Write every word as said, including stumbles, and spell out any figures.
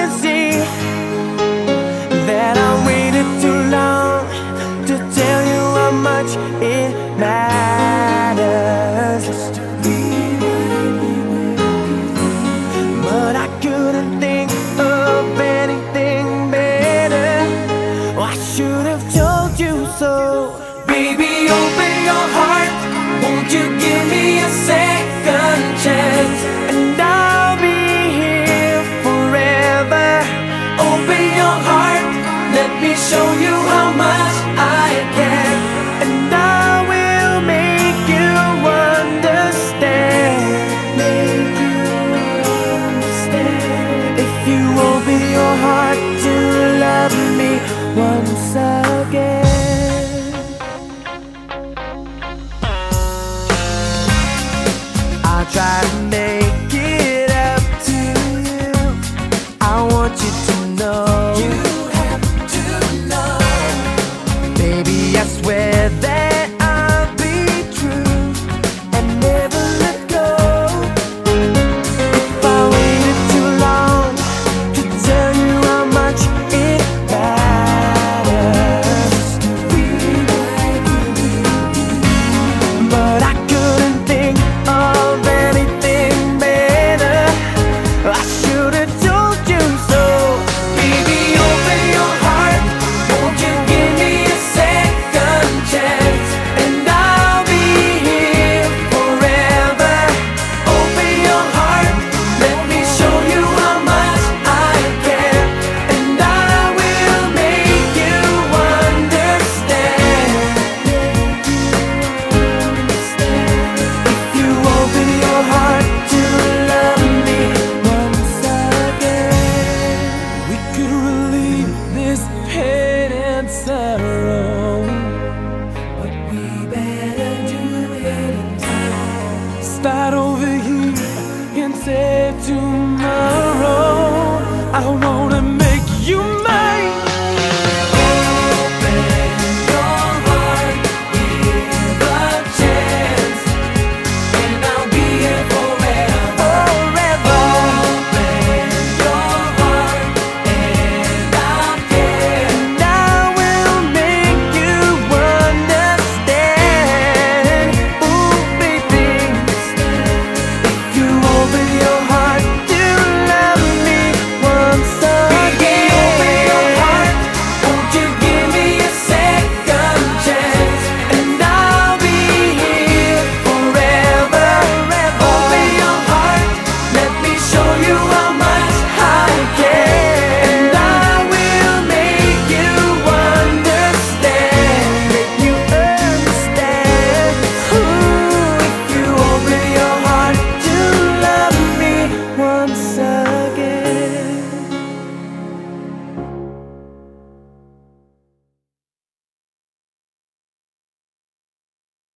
you see that I waited too long to tell you how much it matters? But I couldn't think of anything better. Oh, I should have told you so. Baby, open your heart. Won't you give me a second chance? And I'll be here forever. Open your heart. Let me show you how much I care. And I will make you understand. Make you understand. If you open your heart to love me once again. I'll try to make it up to you. I want you to know. You have to know. Baby, I swear that I'll be true and never let go. If I waited too long to tell you how much it matters, but I couldn't think of anything better. I should have told you so. Baby, open your heart. Won't you give me a second chance? And I'll be here forever. Open your heart. Let me show you how much I care. And I will make you understand. If you open your heart to love me once again, we could relieve this pain and sorrow, but we better do it in time. Start over here and say to